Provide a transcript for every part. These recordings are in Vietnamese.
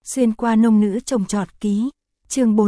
Xuyên qua nông nữ trồng trọt ký, chương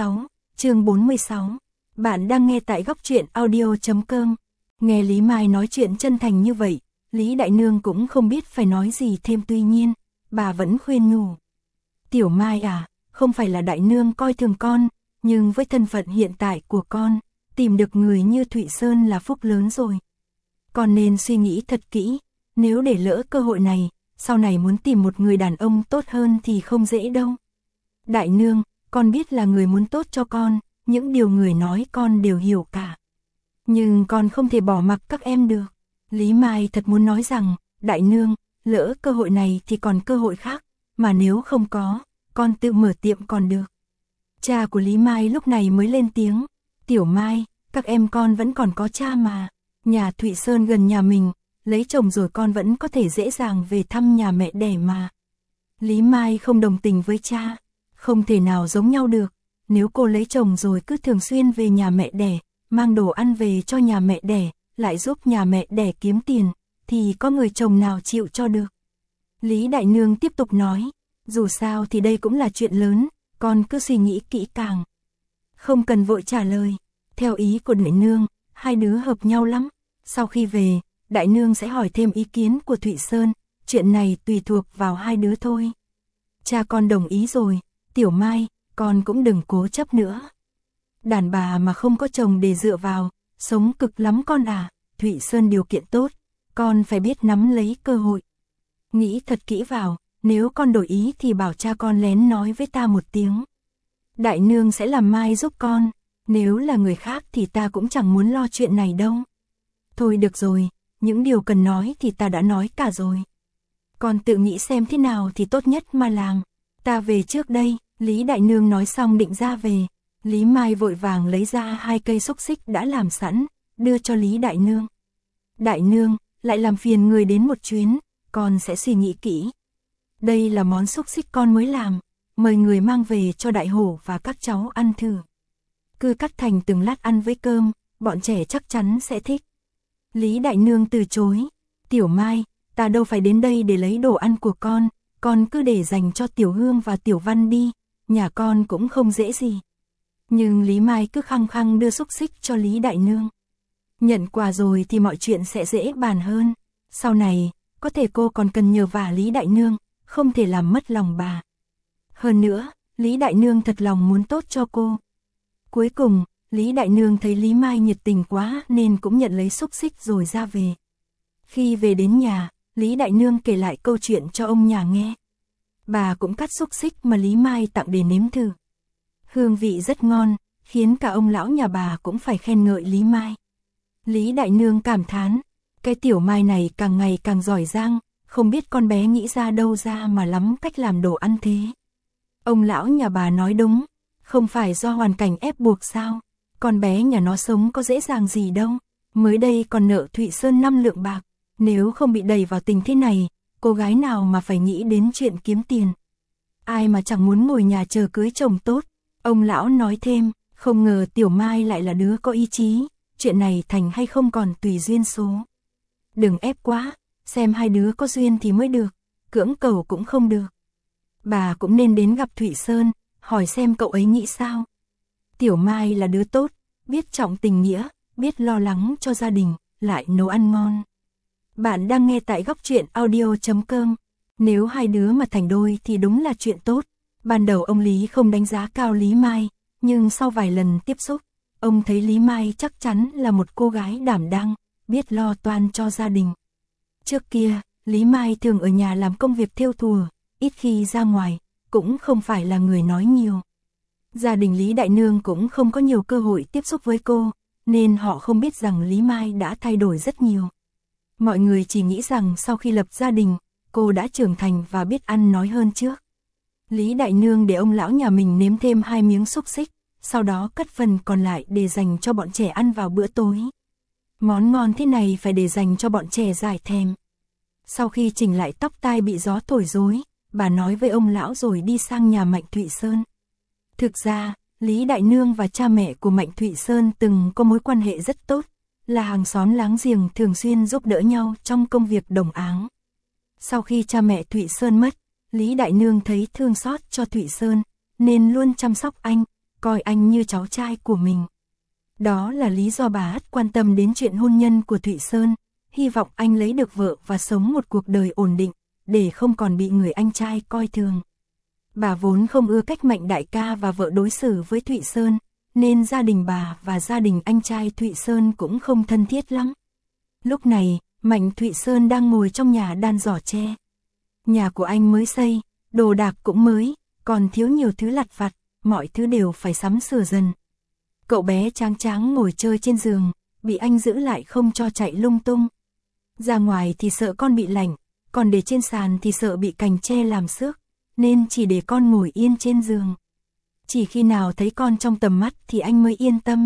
46. Bạn đang nghe tại góc truyện audio.com. Nghe Lý Mai nói chuyện chân thành như vậy, Lý Đại Nương cũng không biết phải nói gì thêm, tuy nhiên, bà vẫn khuyên nhủ. Tiểu Mai à, không phải là Đại Nương coi thường con, nhưng với thân phận hiện tại của con, tìm được người như Thụy Sơn là phúc lớn rồi. Con nên suy nghĩ thật kỹ, nếu để lỡ cơ hội này, sau này muốn tìm một người đàn ông tốt hơn thì không dễ đâu. Đại Nương, con biết là người muốn tốt cho con, những điều người nói con đều hiểu cả. Nhưng con không thể bỏ mặc các em được. Lý Mai thật muốn nói rằng, Đại Nương, lỡ cơ hội này thì còn cơ hội khác, mà nếu không có, con tự mở tiệm còn được. Cha của Lý Mai lúc này mới lên tiếng, Tiểu Mai, các em con vẫn còn có cha mà, nhà Thụy Sơn gần nhà mình, lấy chồng rồi con vẫn có thể dễ dàng về thăm nhà mẹ đẻ mà. Lý Mai không đồng tình với cha, không thể nào giống nhau được, nếu cô lấy chồng rồi cứ thường xuyên về nhà mẹ đẻ, mang đồ ăn về cho nhà mẹ đẻ, lại giúp nhà mẹ đẻ kiếm tiền, thì có người chồng nào chịu cho được. Lý Đại Nương tiếp tục nói, dù sao thì đây cũng là chuyện lớn, con cứ suy nghĩ kỹ càng. Không cần vội trả lời, theo ý của Đại Nương, hai đứa hợp nhau lắm, sau khi về, Đại Nương sẽ hỏi thêm ý kiến của Thụy Sơn, chuyện này tùy thuộc vào hai đứa thôi. Cha con đồng ý rồi, Tiểu Mai, con cũng đừng cố chấp nữa. Đàn bà mà không có chồng để dựa vào, sống cực lắm con à, Thụy Sơn điều kiện tốt, con phải biết nắm lấy cơ hội. Nghĩ thật kỹ vào, nếu con đổi ý thì bảo cha con lén nói với ta một tiếng. Đại Nương sẽ làm mai giúp con, nếu là người khác thì ta cũng chẳng muốn lo chuyện này đâu. Thôi được rồi, những điều cần nói thì ta đã nói cả rồi. Con tự nghĩ xem thế nào thì tốt nhất mà làm. Ta về trước đây, Lý Đại Nương nói xong định ra về. Lý Mai vội vàng lấy ra 2 cây xúc xích đã làm sẵn, đưa cho Lý Đại Nương. Đại Nương, lại làm phiền người đến một chuyến, con sẽ suy nghĩ kỹ. Đây là món xúc xích con mới làm, mời người mang về cho Đại Hổ và các cháu ăn thử. Cứ cắt thành từng lát ăn với cơm, bọn trẻ chắc chắn sẽ thích. Lý Đại Nương từ chối, Tiểu Mai, ta đâu phải đến đây để lấy đồ ăn của con cứ để dành cho Tiểu Hương và Tiểu Văn đi, nhà con cũng không dễ gì. Nhưng Lý Mai cứ khăng khăng đưa xúc xích cho Lý Đại Nương. Nhận quà rồi thì mọi chuyện sẽ dễ bàn hơn, sau này, có thể cô còn cần nhờ vả Lý Đại Nương, không thể làm mất lòng bà. Hơn nữa, Lý Đại Nương thật lòng muốn tốt cho cô. Cuối cùng, Lý Đại Nương thấy Lý Mai nhiệt tình quá nên cũng nhận lấy xúc xích rồi ra về. Khi về đến nhà, Lý Đại Nương kể lại câu chuyện cho ông nhà nghe. Bà cũng cắt xúc xích mà Lý Mai tặng để nếm thử. Hương vị rất ngon, khiến cả ông lão nhà bà cũng phải khen ngợi Lý Mai. Lý Đại Nương cảm thán, cái Tiểu Mai này càng ngày càng giỏi giang, không biết con bé nghĩ ra đâu ra mà lắm cách làm đồ ăn thế. Ông lão nhà bà nói đúng, không phải do hoàn cảnh ép buộc sao, con bé nhà nó sống có dễ dàng gì đâu, mới đây còn nợ Thụy Sơn 5 lượng bạc, nếu không bị đẩy vào tình thế này, cô gái nào mà phải nghĩ đến chuyện kiếm tiền. Ai mà chẳng muốn ngồi nhà chờ cưới chồng tốt. Ông lão nói thêm, không ngờ Tiểu Mai lại là đứa có ý chí, chuyện này thành hay không còn tùy duyên số. Đừng ép quá, xem hai đứa có duyên thì mới được, cưỡng cầu cũng không được. Bà cũng nên đến gặp Thụy Sơn, hỏi xem cậu ấy nghĩ sao. Tiểu Mai là đứa tốt, biết trọng tình nghĩa, biết lo lắng cho gia đình, lại nấu ăn ngon. Bạn đang nghe tại góc truyện audio.com. Nếu hai đứa mà thành đôi thì đúng là chuyện tốt. Ban đầu ông Lý không đánh giá cao Lý Mai, nhưng sau vài lần tiếp xúc, ông thấy Lý Mai chắc chắn là một cô gái đảm đang, biết lo toan cho gia đình. Trước kia, Lý Mai thường ở nhà làm công việc thêu thùa, ít khi ra ngoài, cũng không phải là người nói nhiều. Gia đình Lý Đại Nương cũng không có nhiều cơ hội tiếp xúc với cô, nên họ không biết rằng Lý Mai đã thay đổi rất nhiều. Mọi người chỉ nghĩ rằng sau khi lập gia đình, cô đã trưởng thành và biết ăn nói hơn trước. Lý Đại Nương để ông lão nhà mình nếm thêm 2 miếng xúc xích, sau đó cất phần còn lại để dành cho bọn trẻ ăn vào bữa tối. Món ngon thế này phải để dành cho bọn trẻ giải thèm. Sau khi chỉnh lại tóc tai bị gió thổi rối, bà nói với ông lão rồi đi sang nhà Mạnh Thụy Sơn. Thực ra, Lý Đại Nương và cha mẹ của Mạnh Thụy Sơn từng có mối quan hệ rất tốt, là hàng xóm láng giềng thường xuyên giúp đỡ nhau trong công việc đồng áng. Sau khi cha mẹ Thụy Sơn mất, Lý Đại Nương thấy thương xót cho Thụy Sơn, nên luôn chăm sóc anh, coi anh như cháu trai của mình. Đó là lý do bà rất quan tâm đến chuyện hôn nhân của Thụy Sơn, hy vọng anh lấy được vợ và sống một cuộc đời ổn định, để không còn bị người anh trai coi thường. Bà vốn không ưa cách Mạnh đại ca và vợ đối xử với Thụy Sơn, nên gia đình bà và gia đình anh trai Thụy Sơn cũng không thân thiết lắm. Lúc này, Mạnh Thụy Sơn đang ngồi trong nhà đan giỏ tre. Nhà của anh mới xây, đồ đạc cũng mới, còn thiếu nhiều thứ lặt vặt, mọi thứ đều phải sắm sửa dần. Cậu bé tráng tráng ngồi chơi trên giường, bị anh giữ lại không cho chạy lung tung. Ra ngoài thì sợ con bị lạnh, còn để trên sàn thì sợ bị cành tre làm xước, nên chỉ để con ngồi yên trên giường. Chỉ khi nào thấy con trong tầm mắt thì anh mới yên tâm.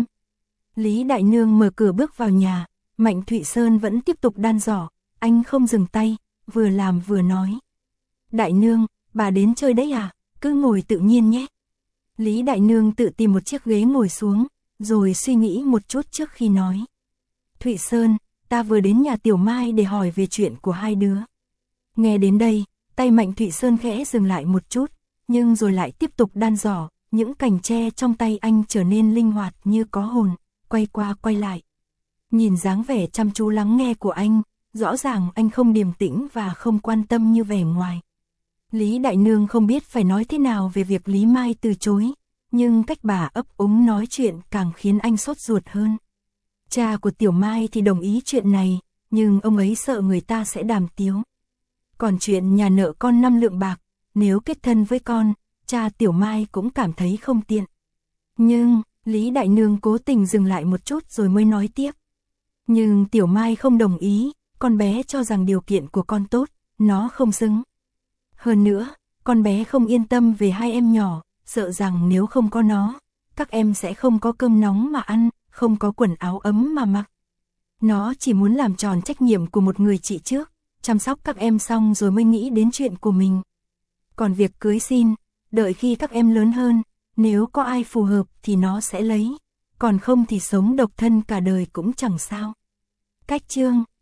Lý Đại Nương mở cửa bước vào nhà, Mạnh Thụy Sơn vẫn tiếp tục đan giỏ, anh không dừng tay, vừa làm vừa nói. Đại Nương, bà đến chơi đấy à, cứ ngồi tự nhiên nhé. Lý Đại Nương tự tìm một chiếc ghế ngồi xuống, rồi suy nghĩ một chút trước khi nói. Thụy Sơn, ta vừa đến nhà Tiểu Mai để hỏi về chuyện của hai đứa. Nghe đến đây, tay Mạnh Thụy Sơn khẽ dừng lại một chút, nhưng rồi lại tiếp tục đan giỏ, những cành tre trong tay anh trở nên linh hoạt như có hồn, quay qua quay lại. Nhìn dáng vẻ chăm chú lắng nghe của anh, rõ ràng anh không điềm tĩnh và không quan tâm như vẻ ngoài. Lý Đại Nương không biết phải nói thế nào về việc Lý Mai từ chối, nhưng cách bà ấp úng nói chuyện càng khiến anh sốt ruột hơn. Cha của Tiểu Mai thì đồng ý chuyện này, nhưng ông ấy sợ người ta sẽ đàm tiếu. Còn chuyện nhà nợ con 5 lượng bạc, nếu kết thân với con, cha Tiểu Mai cũng cảm thấy không tiện. Nhưng, Lý Đại Nương cố tình dừng lại một chút rồi mới nói tiếp. Nhưng Tiểu Mai không đồng ý, con bé cho rằng điều kiện của con tốt, nó không xứng. Hơn nữa, con bé không yên tâm về hai em nhỏ, sợ rằng nếu không có nó, các em sẽ không có cơm nóng mà ăn, không có quần áo ấm mà mặc. Nó chỉ muốn làm tròn trách nhiệm của một người chị trước, chăm sóc các em xong rồi mới nghĩ đến chuyện của mình. Còn việc cưới xin, đợi khi các em lớn hơn, nếu có ai phù hợp thì nó sẽ lấy, còn không thì sống độc thân cả đời cũng chẳng sao. Cách chương